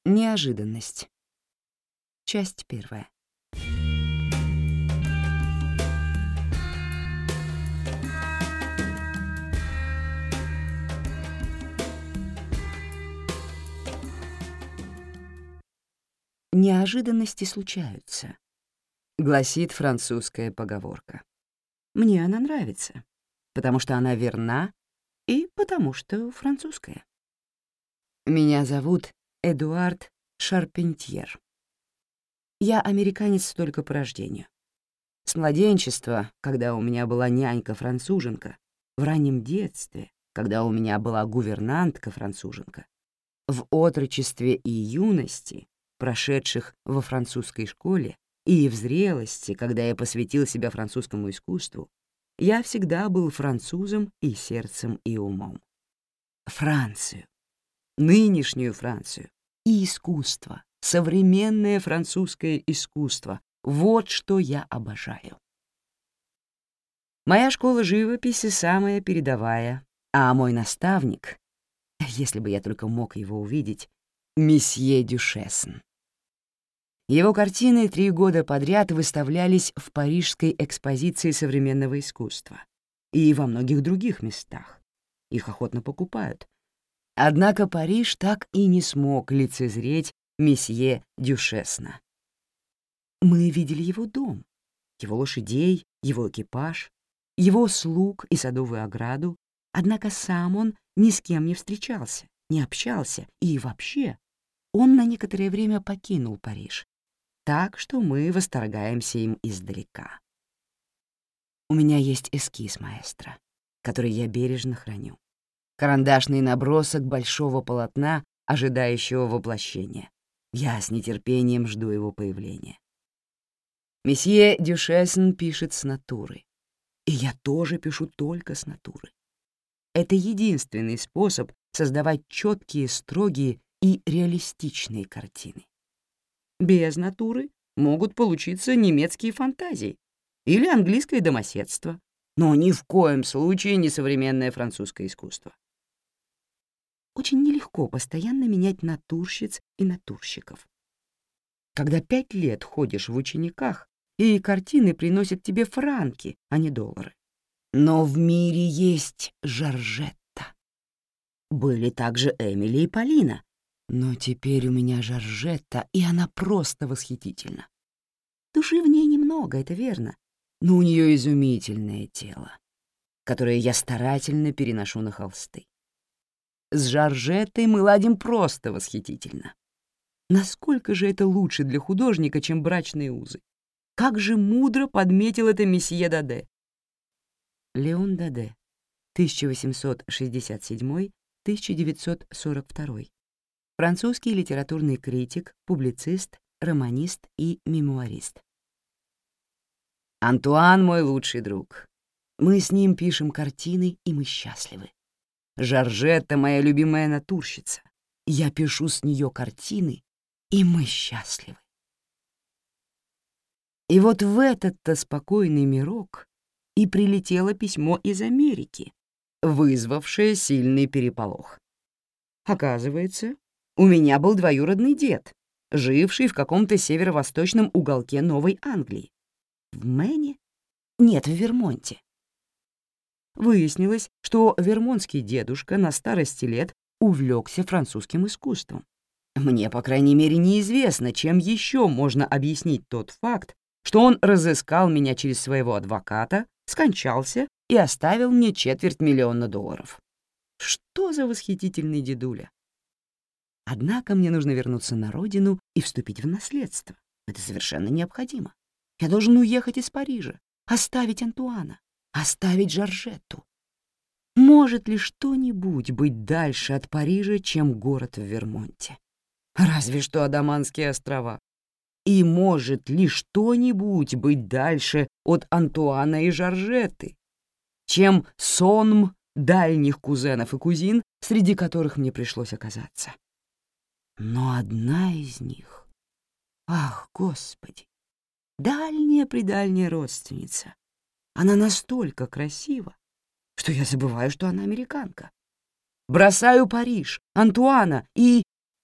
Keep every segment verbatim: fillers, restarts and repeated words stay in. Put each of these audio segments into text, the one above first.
Неожиданность. Часть первая. Неожиданности случаются, гласит французская поговорка. Мне она нравится, потому что она верна и потому что французская. Меня зовут Эдуард Шарпентьер. Я американец только по рождению. С младенчества, когда у меня была нянька-француженка, в раннем детстве, когда у меня была гувернантка-француженка, в отрочестве и юности, прошедших во французской школе, и в зрелости, когда я посвятил себя французскому искусству, я всегда был французом и сердцем, и умом. Францию, нынешнюю Францию, и искусство, современное французское искусство — вот что я обожаю. Моя школа живописи самая передовая, а мой наставник, если бы я только мог его увидеть, месье Дюшесн. Его картины три года подряд выставлялись в Парижской экспозиции современного искусства и во многих других местах. Их охотно покупают. Однако Париж так и не смог лицезреть месье Дюшесна. Мы видели его дом, его лошадей, его экипаж, его слуг и садовую ограду, однако сам он ни с кем не встречался, не общался, и вообще он на некоторое время покинул Париж, так что мы восторгаемся им издалека. У меня есть эскиз маэстро, который я бережно храню. Карандашный набросок большого полотна, ожидающего воплощения. Я с нетерпением жду его появления. Месье Дюшесн пишет с натуры, и я тоже пишу только с натуры. Это единственный способ создавать четкие, строгие и реалистичные картины. Без натуры могут получиться немецкие фантазии или английское домоседство, но ни в коем случае не современное французское искусство. Очень нелегко постоянно менять натурщиц и натурщиков. Когда пять лет ходишь в учениках, и картины приносят тебе франки, а не доллары. Но в мире есть Жоржетта. Были также Эмили и Полина. Но теперь у меня Жоржетта, и она просто восхитительна. Души в ней немного, это верно, но у нее изумительное тело, которое я старательно переношу на холсты. С Жоржеттой мы ладим просто восхитительно. Насколько же это лучше для художника, чем брачные узы? Как же мудро подметил это месье Даде. Леон Даде, тысяча восемьсот шестьдесят седьмой — тысяча девятьсот сорок второй. Французский литературный критик, публицист, романист и мемуарист. Антуан — мой лучший друг. Мы с ним пишем картины, и мы счастливы. Жоржетта — моя любимая натурщица. Я пишу с нее картины, и мы счастливы. И вот в этот-то спокойный мирок и прилетело письмо из Америки, вызвавшее сильный переполох. Оказывается, у меня был двоюродный дед, живший в каком-то северо-восточном уголке Новой Англии. В Мэне? Нет, в Вермонте. Выяснилось, что вермонтский дедушка на старости лет увлекся французским искусством. Мне, по крайней мере, неизвестно, чем еще можно объяснить тот факт, что он разыскал меня через своего адвоката, скончался и оставил мне четверть миллиона долларов. Что за восхитительный дедуля! Однако мне нужно вернуться на родину и вступить в наследство. Это совершенно необходимо. Я должен уехать из Парижа, оставить Антуана, оставить Жоржетту. Может ли что-нибудь быть дальше от Парижа, чем город в Вермонте? Разве что Адаманские острова. И может ли что-нибудь быть дальше от Антуана и Жоржетты, чем сонм дальних кузенов и кузин, среди которых мне пришлось оказаться? Но одна из них, ах, Господи, дальняя-предальняя родственница, она настолько красива, что я забываю, что она американка. Бросаю Париж, Антуана и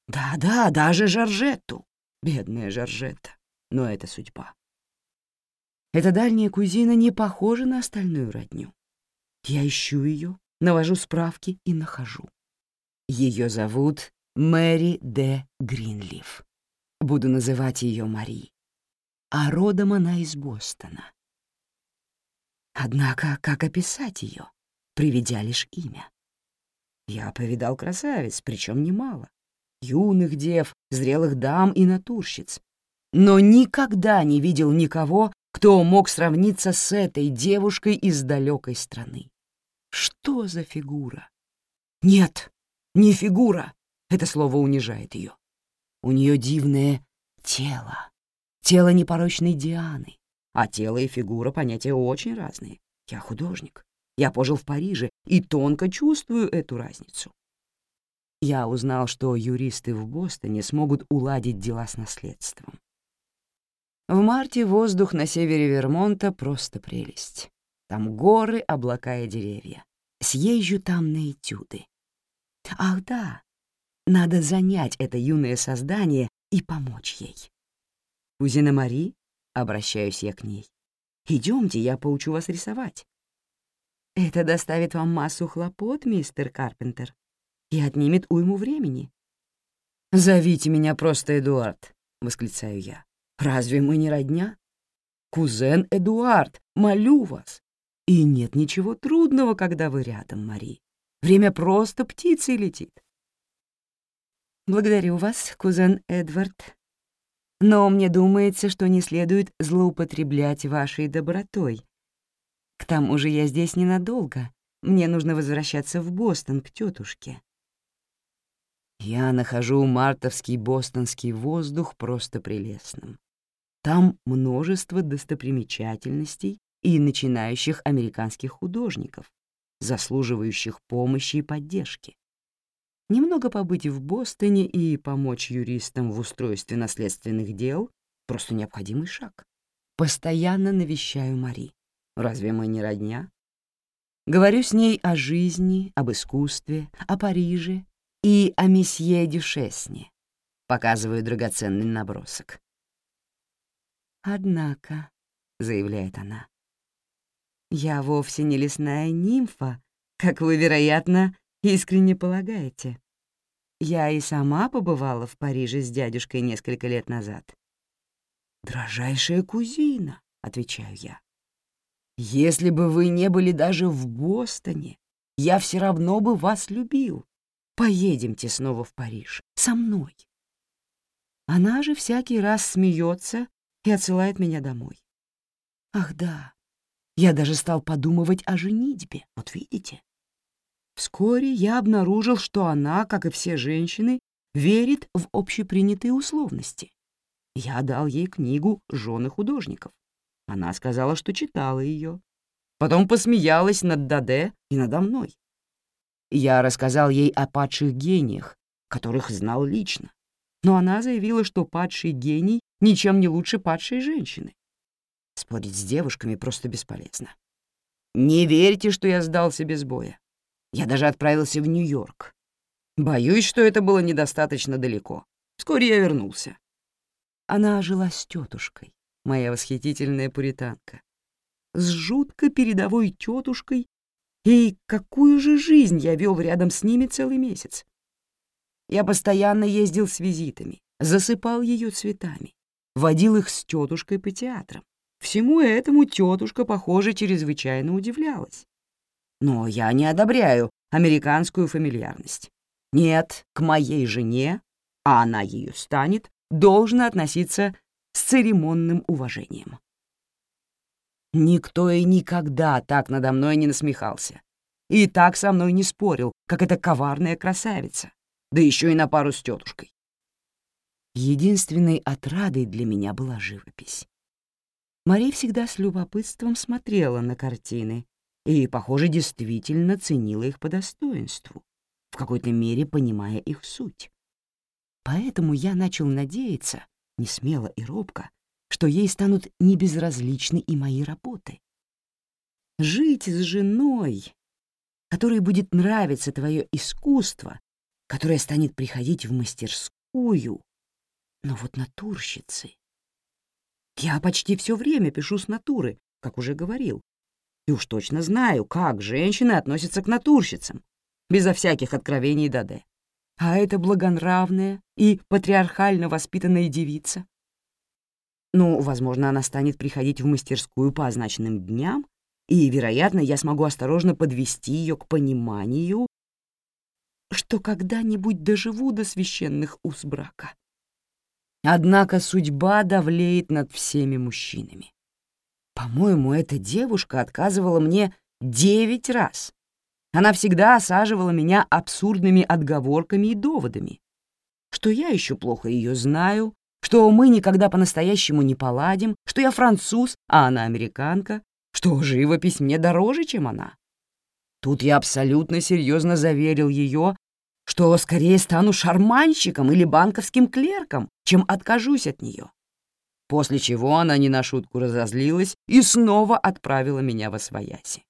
Да-да, даже Жоржетту. Бедная Жоржетта. Но это судьба. Эта дальняя кузина не похожа на остальную родню. Я ищу ее, навожу справки и нахожу. Ее зовут Мэри де Гринлиф. Буду называть ее Мари. А родом она из Бостона. Однако, как описать ее, приведя лишь имя? Я повидал красавиц, причем немало. Юных дев, зрелых дам и натурщиц. Но никогда не видел никого, кто мог сравниться с этой девушкой из далекой страны. Что за фигура? Нет, не фигура. Это слово унижает ее. У нее дивное тело. Тело непорочной Дианы. А тело и фигура — понятия очень разные. Я художник. Я пожил в Париже и тонко чувствую эту разницу. Я узнал, что юристы в Бостоне смогут уладить дела с наследством. В марте воздух на севере Вермонта просто прелесть. Там горы, облака и деревья. Съезжу там на этюды. Ах да, надо занять это юное создание и помочь ей. «Кузина Мари», — обращаюсь я к ней, — «идемте, я поучу вас рисовать». «Это доставит вам массу хлопот, мистер Карпентер, и отнимет уйму времени». «Зовите меня просто Эдуард», — восклицаю я. «Разве мы не родня? Кузен Эдуард, молю вас. И нет ничего трудного, когда вы рядом, Мари. Время просто птицей летит». «Благодарю вас, кузен Эдвард. Но мне думается, что не следует злоупотреблять вашей добротой. К тому же я здесь ненадолго. Мне нужно возвращаться в Бостон к тетушке». Я нахожу мартовский бостонский воздух просто прелестным. Там множество достопримечательностей и начинающих американских художников, заслуживающих помощи и поддержки. Немного побыть в Бостоне и помочь юристам в устройстве наследственных дел — просто необходимый шаг. Постоянно навещаю Мари. Разве мы не родня? Говорю с ней о жизни, об искусстве, о Париже и о месье Дюшесне. Показываю драгоценный набросок. «Однако», — заявляет она, — «я вовсе не лесная нимфа, как вы, вероятно, искренне полагаете. Я и сама побывала в Париже с дядюшкой несколько лет назад». «Дорожайшая кузина», — отвечаю я, — «если бы вы не были даже в Бостоне, я все равно бы вас любил. Поедемте снова в Париж, со мной». Она же всякий раз смеется и отсылает меня домой. Ах да, я даже стал подумывать о женитьбе, вот видите. Вскоре я обнаружил, что она, как и все женщины, верит в общепринятые условности. Я дал ей книгу «Жены художников». Она сказала, что читала ее. Потом посмеялась над Даде и надо мной. Я рассказал ей о падших гениях, которых знал лично. Но она заявила, что падший гений ничем не лучше падшей женщины. Спорить с девушками просто бесполезно. Не верьте, что я сдался без боя. Я даже отправился в Нью-Йорк. Боюсь, что это было недостаточно далеко. Вскоре я вернулся. Она жила с тетушкой, моя восхитительная пуританка. С жутко передовой тетушкой. И какую же жизнь я вел рядом с ними целый месяц? Я постоянно ездил с визитами, засыпал ее цветами, водил их с тетушкой по театрам. Всему этому тетушка, похоже, чрезвычайно удивлялась. Но я не одобряю американскую фамильярность. Нет, к моей жене, а она ею станет, должно относиться с церемонным уважением. Никто и никогда так надо мной не насмехался. И так со мной не спорил, как эта коварная красавица, да еще и на пару с тетушкой. Единственной отрадой для меня была живопись. Мари всегда с любопытством смотрела на картины и, похоже, действительно ценила их по достоинству, в какой-то мере понимая их суть. Поэтому я начал надеяться, не смело и робко, что ей станут небезразличны и мои работы. Жить с женой, которой будет нравиться твое искусство, которая станет приходить в мастерскую, рисую. Но вот натурщицы... Я почти все время пишу с натуры, как уже говорил. И уж точно знаю, как женщины относятся к натурщицам, безо всяких откровений Даде. А это благонравная и патриархально воспитанная девица. Ну, возможно, она станет приходить в мастерскую по означенным дням, и, вероятно, я смогу осторожно подвести ее к пониманию, что когда-нибудь доживу до священных уз брака. Однако судьба давлеет над всеми мужчинами. По-моему, эта девушка отказывала мне девять раз. Она всегда осаживала меня абсурдными отговорками и доводами, что я еще плохо ее знаю, что мы никогда по-настоящему не поладим, что я француз, а она американка, что живопись мне дороже, чем она. Тут я абсолютно серьезно заверил ее, что скорее стану шарманщиком или банковским клерком, чем откажусь от нее. После чего она не на шутку разозлилась и снова отправила меня восвояси.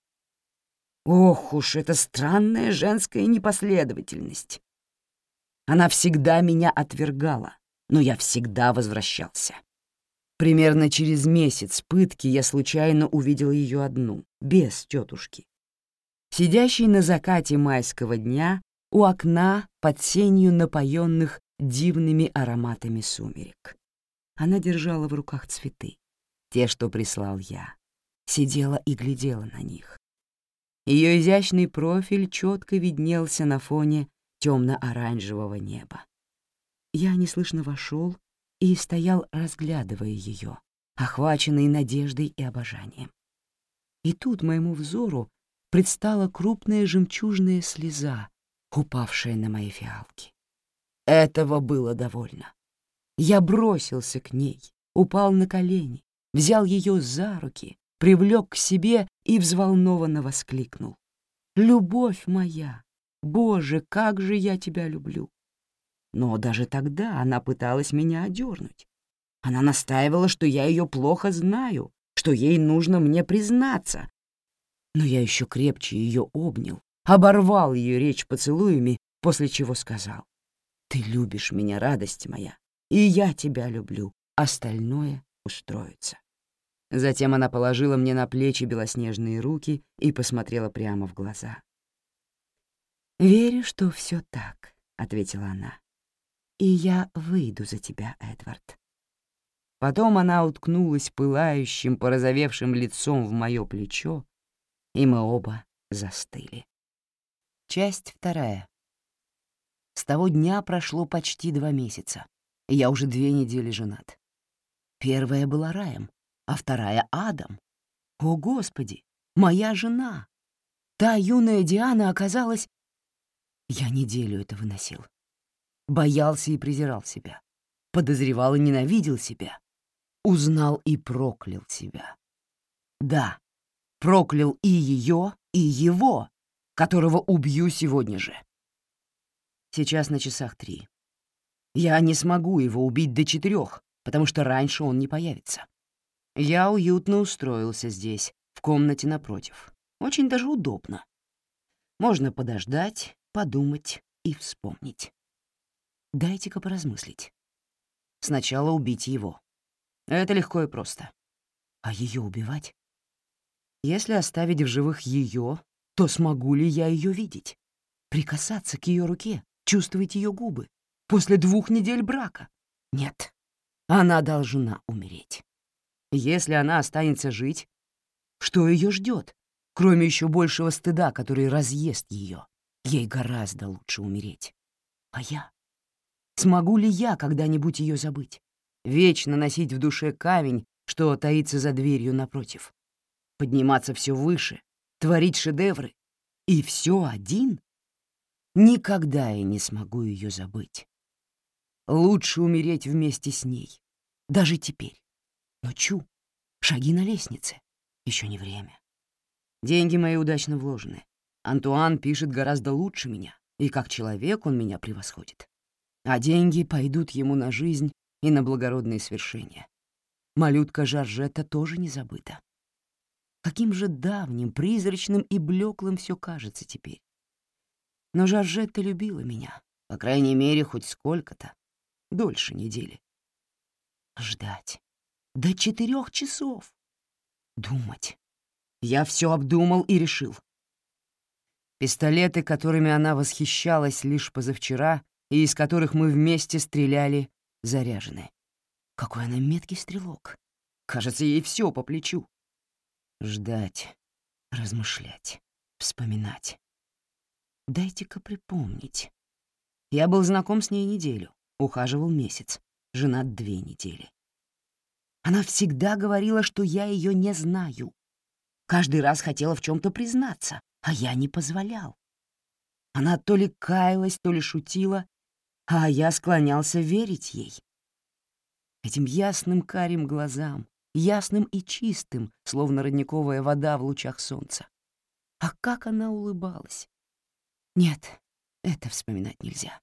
Ох уж эта странная женская непоследовательность. Она всегда меня отвергала, но я всегда возвращался. Примерно через месяц пытки я случайно увидел ее одну, без тетушки, сидящей на закате майского дня у окна под сенью напоенных дивными ароматами сумерек. Она держала в руках цветы, те, что прислал я, сидела и глядела на них. Ее изящный профиль четко виднелся на фоне темно-оранжевого неба. Я неслышно вошел и стоял, разглядывая ее, охваченный надеждой и обожанием. И тут моему взору предстала крупная жемчужная слеза, упавшая на мои фиалки. Этого было довольно. Я бросился к ней, упал на колени, взял ее за руки, привлек к себе и взволнованно воскликнул: «Любовь моя! Боже, как же я тебя люблю!» Но даже тогда она пыталась меня одернуть. Она настаивала, что я ее плохо знаю, что ей нужно мне признаться. Но я еще крепче ее обнял, оборвал ее речь поцелуями, после чего сказал: «Ты любишь меня, радость моя, и я тебя люблю, остальное устроится». Затем она положила мне на плечи белоснежные руки и посмотрела прямо в глаза. «Верю, что все так», — ответила она. «И я выйду за тебя, Эдвард». Потом она уткнулась пылающим, порозовевшим лицом в мое плечо, и мы оба застыли. Часть вторая. С того дня прошло почти два месяца, и я уже две недели женат. Первая была раем, а вторая — адом. О, Господи, моя жена! Та юная Диана оказалась... Я неделю это выносил. Боялся и презирал себя. Подозревал и ненавидел себя. Узнал и проклял себя. Да, проклял и ее, и его, которого убью сегодня же. Сейчас на часах три. Я не смогу его убить до четырех, потому что раньше он не появится. Я уютно устроился здесь, в комнате напротив. Очень даже удобно. Можно подождать, подумать и вспомнить. Дайте-ка поразмыслить. Сначала убить его. Это легко и просто. А ее убивать? Если оставить в живых ее, то смогу ли я ее видеть? Прикасаться к ее руке, чувствовать ее губы? После двух недель брака? Нет. Она должна умереть. Если она останется жить, что ее ждет, кроме еще большего стыда, который разъест ее? Ей гораздо лучше умереть. А я? Смогу ли я когда-нибудь ее забыть? Вечно носить в душе камень, что таится за дверью напротив? Подниматься все выше, творить шедевры? И все один? Никогда я не смогу ее забыть. Лучше умереть вместе с ней, даже теперь. Но чу, шаги на лестнице. Еще не время. Деньги мои удачно вложены. Антуан пишет гораздо лучше меня, и как человек он меня превосходит. А деньги пойдут ему на жизнь и на благородные свершения. Малютка Жоржетта тоже не забыта. Каким же давним, призрачным и блеклым все кажется теперь. Но Жоржетта любила меня, по крайней мере, хоть сколько-то. дольше недели. Ждать. До четырех часов. Думать. Я все обдумал и решил. Пистолеты, которыми она восхищалась лишь позавчера и из которых мы вместе стреляли, заряжены. Какой она меткий стрелок. Кажется, ей все по плечу. Ждать, размышлять, вспоминать. Дайте-ка припомнить. Я был знаком с ней неделю, ухаживал месяц, женат две недели. Она всегда говорила, что я ее не знаю. Каждый раз хотела в чем-то признаться, а я не позволял. Она то ли каялась, то ли шутила, а я склонялся верить ей. Этим ясным карим глазам, ясным и чистым, словно родниковая вода в лучах солнца. А как она улыбалась! Нет, это вспоминать нельзя.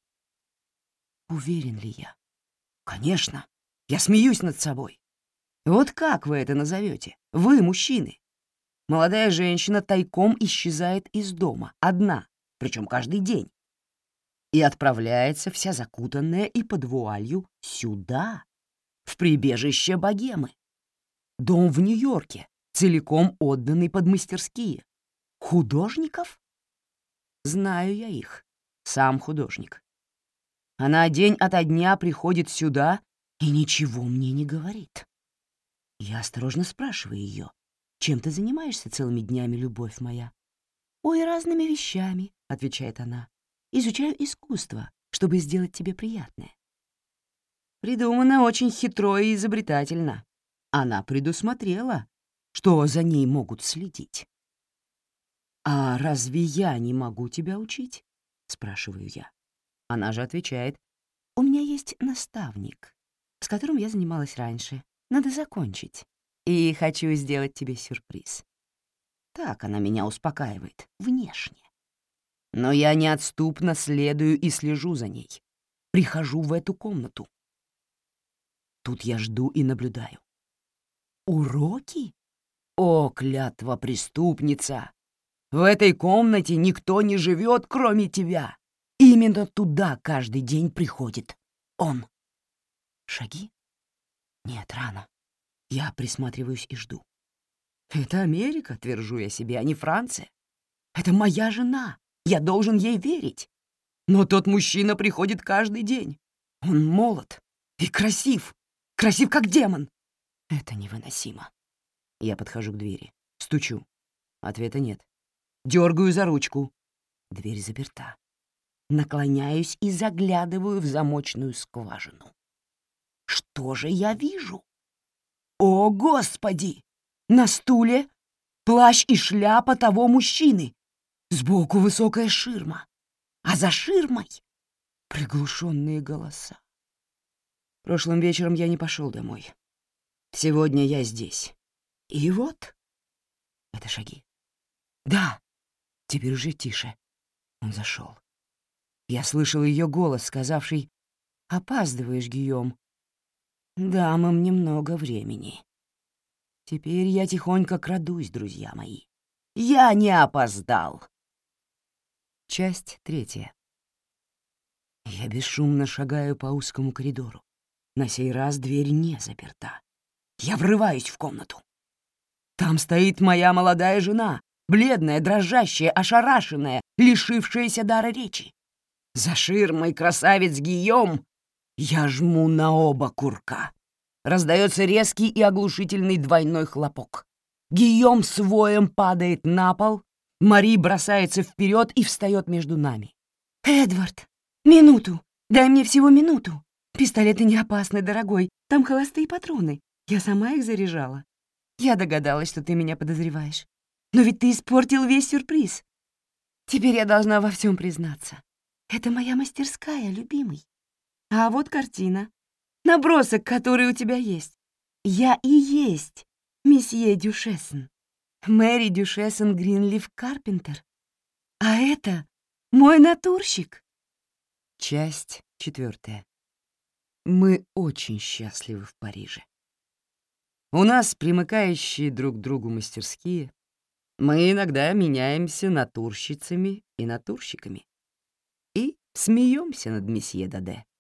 Уверен ли я? Конечно, я смеюсь над собой. Вот как вы это назовете? Вы, мужчины. Молодая женщина тайком исчезает из дома, одна, причем каждый день, и отправляется вся закутанная и под вуалью сюда, в прибежище богемы. Дом в Нью-Йорке, целиком отданный под мастерские. Художников? Знаю я их, сам художник. Она день ото дня приходит сюда и ничего мне не говорит. Я осторожно спрашиваю ее, чем ты занимаешься целыми днями, любовь моя? «Ой, разными вещами», — отвечает она. «Изучаю искусство, чтобы сделать тебе приятное». Придумано очень хитро и изобретательно. Она предусмотрела, что за ней могут следить. «А разве я не могу тебя учить?» — спрашиваю я. Она же отвечает: «У меня есть наставник, с которым я занималась раньше. Надо закончить. И хочу сделать тебе сюрприз». Так она меня успокаивает, внешне. Но я неотступно следую и слежу за ней. Прихожу в эту комнату. Тут я жду и наблюдаю. Уроки? О, клятва преступница! В этой комнате никто не живет, кроме тебя. Именно туда каждый день приходит он. Шаги? Нет, рано. Я присматриваюсь и жду. Это Америка, твержу я себе, а не Франция. Это моя жена. Я должен ей верить. Но тот мужчина приходит каждый день. Он молод и красив. Красив, как демон. Это невыносимо. Я подхожу к двери. Стучу. Ответа нет. Дергаю за ручку. Дверь заперта. Наклоняюсь и заглядываю в замочную скважину. Что же я вижу? О, Господи! На стуле плащ и шляпа того мужчины. Сбоку высокая ширма. А за ширмой приглушенные голоса. Прошлым вечером я не пошел домой. Сегодня я здесь. И вот... Это шаги. Да, теперь уже тише. Он зашел. Я слышал ее голос, сказавший: «Опаздываешь, Гийом. Дамам немного времени». Теперь я тихонько крадусь, друзья мои. Я не опоздал. Часть третья. Я бесшумно шагаю по узкому коридору. На сей раз дверь не заперта. Я врываюсь в комнату. Там стоит моя молодая жена, бледная, дрожащая, ошарашенная, лишившаяся дара речи. За ширмой красавец Гийом. Я жму на оба курка. Раздается резкий и оглушительный двойной хлопок. Гийом с воем падает на пол. Мари бросается вперед и встает между нами. «Эдвард, минуту! Дай мне всего минуту! Пистолеты не опасны, дорогой. Там холостые патроны. Я сама их заряжала. Я догадалась, что ты меня подозреваешь. Но ведь ты испортил весь сюрприз. Теперь я должна во всем признаться. Это моя мастерская, любимый. А вот картина. Набросок, который у тебя есть. Я и есть месье Дюшесен. Мэри Дюшесен Гринлиф Карпентер. А это мой натурщик». Часть четвертая. Мы очень счастливы в Париже. У нас примыкающие друг к другу мастерские. Мы иногда меняемся натурщицами и натурщиками. И смеемся над месье Даде.